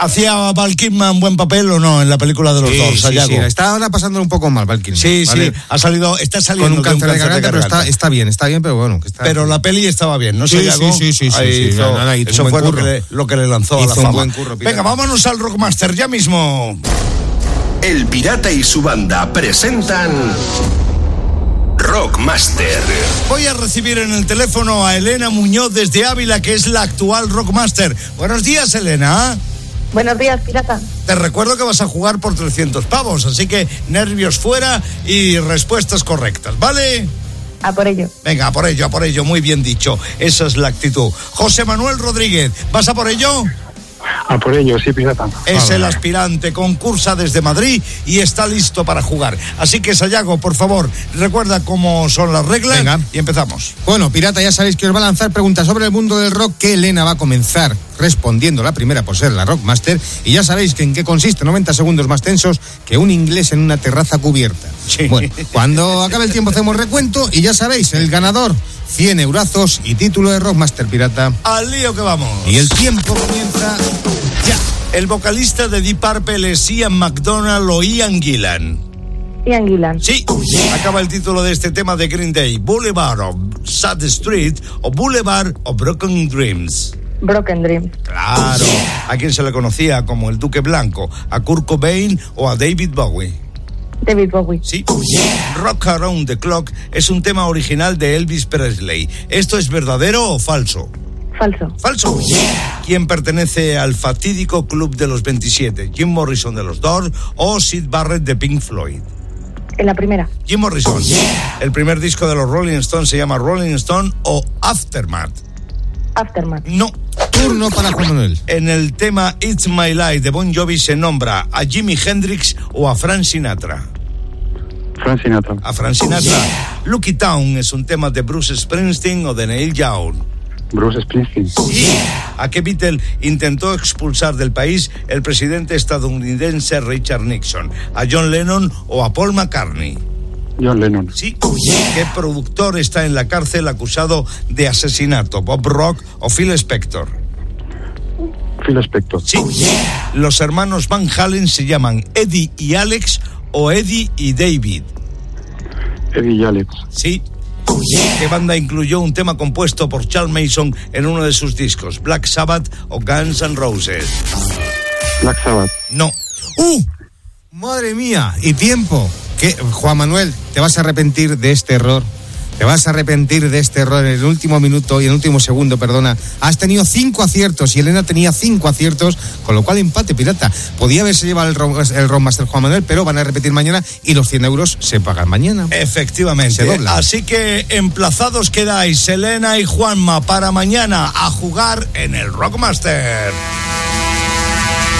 ¿Hacía Val Kilmer buen papel o no en la película de los Doors? Sí, está ahora pasando un poco mal Val Kilmer. Sí, ¿vale? sí, está saliendo con un cáncer de garganta, pero está bien, pero bueno. Pero la peli estaba bien, ¿no? Sí. Eso fue lo que le lanzó a la fama. Un buen curro, Venga, vámonos al Rockmaster ya mismo. El Pirata y su banda presentan Rockmaster. Voy a recibir en el teléfono a Elena Muñoz desde Ávila, que es la actual Rockmaster. Buenos días, Elena. Buenos días, Pirata. Te recuerdo que vas a jugar por 300 pavos, así que nervios fuera y respuestas correctas, ¿vale? A por ello. Venga, a por ello, muy bien dicho. Esa es la actitud. José Manuel Rodríguez, ¿vas a por ello? A por ello, sí, Pirata. Es el aspirante, concursa desde Madrid y está listo para jugar. Así que, Sayago, por favor, recuerda cómo son las reglas. Venga. Y empezamos. Bueno, Pirata, ya sabéis que os va a lanzar preguntas sobre el mundo del rock, que Elena va a comenzar respondiendo la primera por ser la Rockmaster. Y ya sabéis que en qué consiste 90 segundos más tensos que un inglés en una terraza cubierta. Sí. Bueno, cuando acabe el tiempo hacemos recuento y ya sabéis, el ganador, 100 eurazos y título de Rockmaster, Pirata. Al lío que vamos. Y el tiempo comienza ya. El vocalista de Deep Purple es Ian McDonald o Ian Gillan. Ian Gillan. Sí, acaba el título de este tema de Green Day. Boulevard of Sad Street o Boulevard of Broken Dreams. Broken Dreams. Claro. ¿A quién se le conocía como el Duque Blanco? ¿A Kurt Cobain o a David Bowie? David Bowie. Sí. Rock Around the Clock es un tema original de Elvis Presley. ¿Esto es verdadero o falso? Falso. Falso. ¿Quién pertenece al fatídico Club de los 27? ¿Jim Morrison de los Doors o Syd Barrett de Pink Floyd? En la primera. Jim Morrison. El primer disco de los Rolling Stones se llama Rolling Stone o Aftermath. Aftermath. No. Turno para Juan Manuel. En el tema It's My Life de Bon Jovi se nombra a Jimi Hendrix o a Frank Sinatra. Frank Sinatra. A Frank Sinatra. Lucky Town es un tema de Bruce Springsteen o de Neil Young. Bruce Springsteen. Sí. ¿A qué Beatle intentó expulsar del país el presidente estadounidense Richard Nixon? ¿A John Lennon o a Paul McCartney? John Lennon. Sí. ¿Qué productor está en la cárcel acusado de asesinato? ¿Bob Rock o Phil Spector? Phil Spector. Sí. Los hermanos Van Halen se llaman Eddie y Alex o Eddie y David. Eddie y Alex. Sí. ¿Qué banda incluyó un tema compuesto por Charles Mason en uno de sus discos? ¿Black Sabbath o Guns N' Roses? Black Sabbath. No. Madre mía, y tiempo. ¿Qué? Juan Manuel, te vas a arrepentir de este error. Te vas a arrepentir de este error en el último minuto y en el último segundo, perdona. Has tenido 5 aciertos y Elena tenía 5 aciertos, con lo cual empate, Pirata. Podía haberse llevado el Rockmaster Juan Manuel, pero van a repetir mañana y los 100 euros se pagan mañana. Efectivamente. Se dobla. Así que emplazados quedáis, Elena y Juanma, para mañana a jugar en el Rockmaster.